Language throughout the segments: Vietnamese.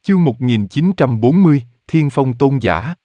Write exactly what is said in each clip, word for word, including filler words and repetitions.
Chương một nghìn chín trăm bốn mươi, Thiên Phong Tôn Giả.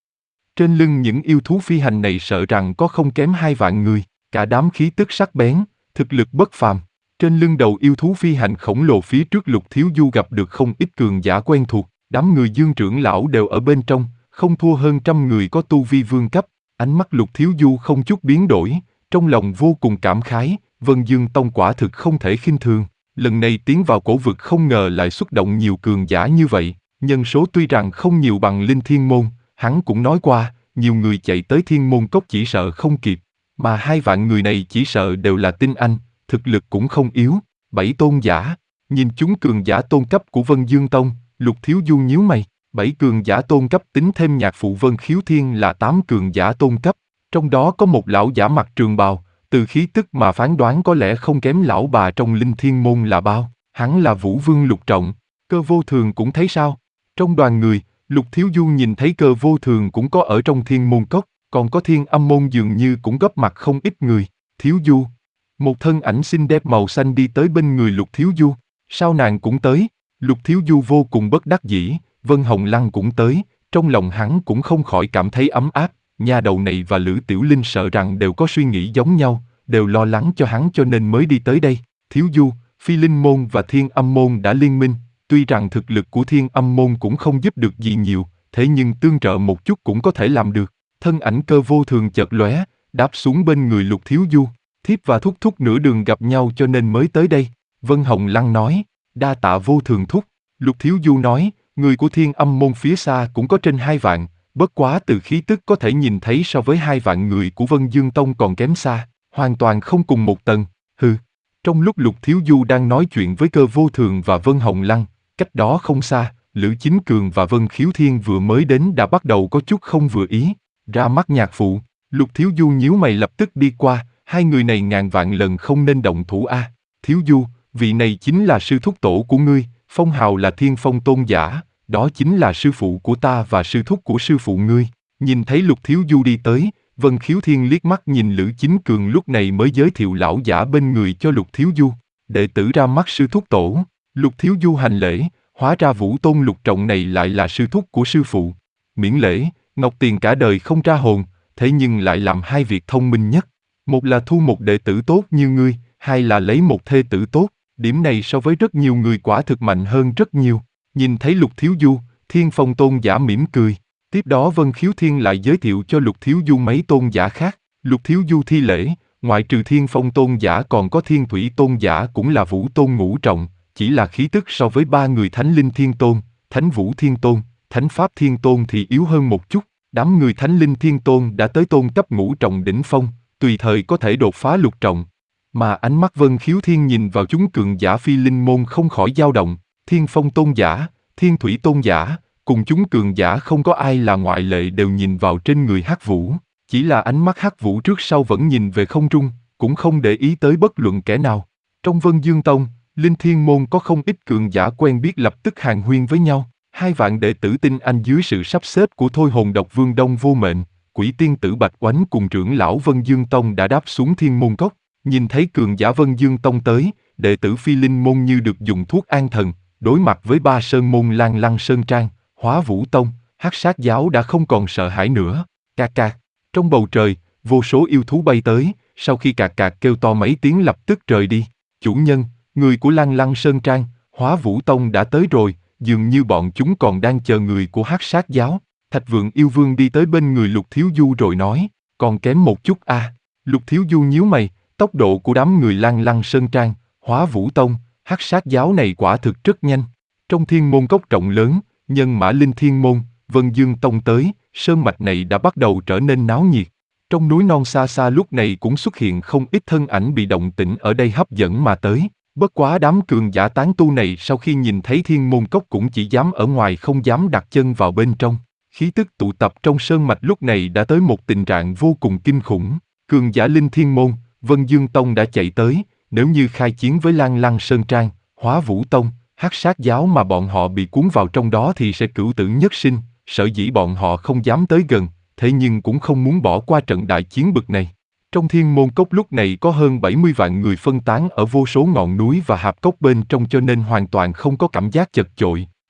Trên lưng những yêu thú phi hành này sợ rằng có không kém hai vạn người, cả đám khí tức sắc bén, thực lực bất phàm. Trên lưng đầu yêu thú phi hành khổng lồ phía trước Lục Thiếu Du gặp được không ít cường giả quen thuộc, đám người Dương trưởng lão đều ở bên trong, không thua hơn trăm người có tu vi vương cấp. Ánh mắt Lục Thiếu Du không chút biến đổi, trong lòng vô cùng cảm khái, Vân Dương Tông quả thực không thể khinh thường. Lần này tiến vào cổ vực không ngờ lại xuất động nhiều cường giả như vậy, nhân số tuy rằng không nhiều bằng Linh Thiên Môn, hắn cũng nói qua, nhiều người chạy tới Thiên Môn Cốc chỉ sợ không kịp, mà hai vạn người này chỉ sợ đều là tinh anh, thực lực cũng không yếu. Bảy tôn giả, nhìn chúng cường giả tôn cấp của Vân Dương Tông, Lục Thiếu Du nhíu mày, bảy cường giả tôn cấp tính thêm nhạc phụ Vân Khiếu Thiên là tám cường giả tôn cấp, trong đó có một lão giả mặc trường bào. Từ khí tức mà phán đoán có lẽ không kém lão bà trong Linh Thiên Môn là bao, hắn là Vũ Vương Lục Trọng. Cơ Vô Thường cũng thấy sao? Trong đoàn người, Lục Thiếu Du nhìn thấy Cơ Vô Thường cũng có ở trong Thiên Môn Cốc, còn có Thiên Âm Môn dường như cũng góp mặt không ít người. Thiếu Du, một thân ảnh xinh đẹp màu xanh đi tới bên người Lục Thiếu Du, sao nàng cũng tới? Lục Thiếu Du vô cùng bất đắc dĩ, Vân Hồng Lăng cũng tới, trong lòng hắn cũng không khỏi cảm thấy ấm áp. Nha đầu này và Lữ Tiểu Linh sợ rằng đều có suy nghĩ giống nhau, đều lo lắng cho hắn cho nên mới đi tới đây. Thiếu Du, Phi Linh Môn và Thiên Âm Môn đã liên minh, tuy rằng thực lực của Thiên Âm Môn cũng không giúp được gì nhiều, thế nhưng tương trợ một chút cũng có thể làm được. Thân ảnh Cơ Vô Thường chợt lóe, đáp xuống bên người Lục Thiếu Du. Thiếp và Thúc Thúc nửa đường gặp nhau cho nên mới tới đây. Vân Hồng Lăng nói, đa tạ Vô Thường Thúc. Lục Thiếu Du nói, người của Thiên Âm Môn phía xa cũng có trên hai vạn. Bất quá từ khí tức có thể nhìn thấy so với hai vạn người của Vân Dương Tông còn kém xa, hoàn toàn không cùng một tầng. Hừ. Trong lúc Lục Thiếu Du đang nói chuyện với Cơ Vô Thường và Vân Hồng Lăng, cách đó không xa, Lữ Chính Cường và Vân Khiếu Thiên vừa mới đến đã bắt đầu có chút không vừa ý. Ra mắt nhạc phụ, Lục Thiếu Du nhíu mày lập tức đi qua, hai người này ngàn vạn lần không nên động thủ a. À. Thiếu Du, vị này chính là sư thúc tổ của ngươi, phong hào là Thiên Phong Tôn Giả. Đó chính là sư phụ của ta và sư thúc của sư phụ ngươi. Nhìn thấy Lục Thiếu Du đi tới, Vân Khiếu Thiên liếc mắt nhìn Lữ Chính Cường lúc này mới giới thiệu lão giả bên người cho Lục Thiếu Du. Đệ tử ra mắt sư thúc tổ. Lục Thiếu Du hành lễ, hóa ra Vũ Tôn Lục Trọng này lại là sư thúc của sư phụ. Miễn lễ, Ngọc Tiền cả đời không ra hồn, thế nhưng lại làm hai việc thông minh nhất. Một là thu một đệ tử tốt như ngươi, hai là lấy một thê tử tốt. Điểm này so với rất nhiều người quả thực mạnh hơn rất nhiều. Nhìn thấy Lục Thiếu Du, Thiên Phong Tôn Giả mỉm cười. Tiếp đó Vân Khiếu Thiên lại giới thiệu cho Lục Thiếu Du mấy tôn giả khác. Lục Thiếu Du thi lễ, ngoại trừ Thiên Phong Tôn Giả còn có Thiên Thủy Tôn Giả cũng là Vũ Tôn ngũ trọng, chỉ là khí tức so với ba người Thánh Linh Thiên Tôn, Thánh Vũ Thiên Tôn, Thánh Pháp Thiên Tôn thì yếu hơn một chút. Đám người Thánh Linh Thiên Tôn đã tới tôn cấp ngũ trọng đỉnh phong, tùy thời có thể đột phá lục trọng. Mà ánh mắt Vân Khiếu Thiên nhìn vào chúng cường giả Phi Linh Môn không khỏi dao động. Thiên Phong Tôn Giả, Thiên Thủy Tôn Giả, cùng chúng cường giả không có ai là ngoại lệ đều nhìn vào trên người Hắc Vũ, chỉ là ánh mắt Hắc Vũ trước sau vẫn nhìn về không trung, cũng không để ý tới bất luận kẻ nào. Trong Vân Dương Tông, Linh Thiên Môn có không ít cường giả quen biết lập tức hàn huyên với nhau, hai vạn đệ tử tinh anh dưới sự sắp xếp của Thôi Hồn Độc Vương Đông Vô Mệnh, Quỷ Tiên Tử Bạch Oánh cùng trưởng lão Vân Dương Tông đã đáp xuống Thiên Môn Cốc, nhìn thấy cường giả Vân Dương Tông tới, đệ tử Phi Linh Môn như được dùng thuốc an thần. Đối mặt với ba sơn môn Lan Lăng Sơn Trang, Hóa Vũ Tông, Hắc Sát Giáo đã không còn sợ hãi nữa. Cạc cạc, trong bầu trời, vô số yêu thú bay tới, sau khi cạc cạc kêu to mấy tiếng lập tức rời đi. Chủ nhân, người của Lan Lăng Sơn Trang, Hóa Vũ Tông đã tới rồi, dường như bọn chúng còn đang chờ người của Hắc Sát Giáo. Thạch Vượng Yêu Vương đi tới bên người Lục Thiếu Du rồi nói, còn kém một chút a. À. Lục Thiếu Du nhíu mày, tốc độ của đám người Lan Lăng Sơn Trang, Hóa Vũ Tông, Hắc Sát Giáo này quả thực rất nhanh. Trong Thiên Môn Cốc rộng lớn, nhân mã Linh Thiên Môn, Vân Dương Tông tới, sơn mạch này đã bắt đầu trở nên náo nhiệt. Trong núi non xa xa lúc này cũng xuất hiện không ít thân ảnh bị động tĩnh ở đây hấp dẫn mà tới. Bất quá đám cường giả tán tu này sau khi nhìn thấy Thiên Môn Cốc cũng chỉ dám ở ngoài không dám đặt chân vào bên trong. Khí tức tụ tập trong sơn mạch lúc này đã tới một tình trạng vô cùng kinh khủng. Cường giả Linh Thiên Môn, Vân Dương Tông đã chạy tới. Nếu như khai chiến với Lan Lăng Sơn Trang, Hóa Vũ Tông, Hắc Sát Giáo mà bọn họ bị cuốn vào trong đó thì sẽ cửu tử nhất sinh, sở dĩ bọn họ không dám tới gần, thế nhưng cũng không muốn bỏ qua trận đại chiến bực này. Trong Thiên Môn Cốc lúc này có hơn bảy mươi vạn người phân tán ở vô số ngọn núi và hạp cốc bên trong cho nên hoàn toàn không có cảm giác chật chội.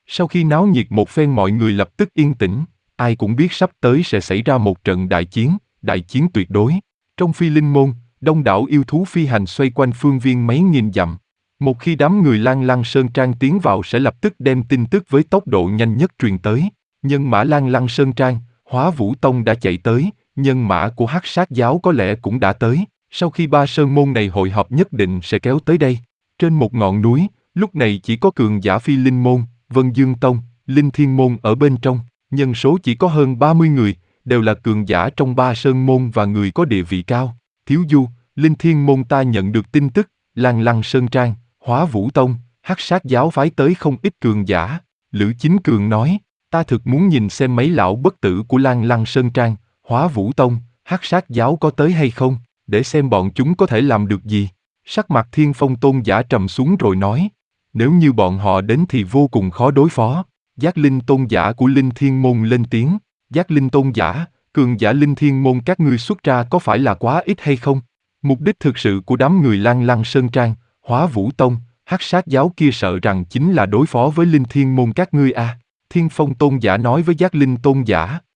Sau khi náo nhiệt một phen mọi người lập tức yên tĩnh, ai cũng biết sắp tới sẽ xảy ra một trận đại chiến, đại chiến tuyệt đối. Trong Phi Linh Môn, đông đảo yêu thú phi hành xoay quanh phương viên mấy nghìn dặm. Một khi đám người Lan Lăng Sơn Trang tiến vào sẽ lập tức đem tin tức với tốc độ nhanh nhất truyền tới. Nhân mã Lan Lăng Sơn Trang, Hóa Vũ Tông đã chạy tới, nhân mã của Hắc Sát Giáo có lẽ cũng đã tới. Sau khi ba sơn môn này hội họp nhất định sẽ kéo tới đây. Trên một ngọn núi, lúc này chỉ có cường giả Phi Linh Môn, Vân Dương Tông, Linh Thiên Môn ở bên trong. Nhân số chỉ có hơn ba mươi người, đều là cường giả trong ba sơn môn và người có địa vị cao. Thiếu Du, Linh Thiên Môn ta nhận được tin tức, Lan Lăng Sơn Trang, Hóa Vũ Tông, Hắc Sát Giáo phái tới không ít cường giả. Lữ Chính Cường nói, ta thực muốn nhìn xem mấy lão bất tử của Lan Lăng Sơn Trang, Hóa Vũ Tông, Hắc Sát Giáo có tới hay không, để xem bọn chúng có thể làm được gì. Sắc mặt Thiên Phong Tôn giả trầm xuống rồi nói, nếu như bọn họ đến thì vô cùng khó đối phó. Giác Linh Tôn giả của Linh Thiên Môn lên tiếng, Giác Linh Tôn giả, cường giả Linh Thiên Môn các ngươi xuất ra có phải là quá ít hay không? Mục đích thực sự của đám người Lan Lăng Sơn Trang, Hóa Vũ Tông, Hắc Sát Giáo kia sợ rằng chính là đối phó với Linh Thiên Môn các ngươi à. Thiên Phong Tôn giả nói với Giác Linh Tôn giả,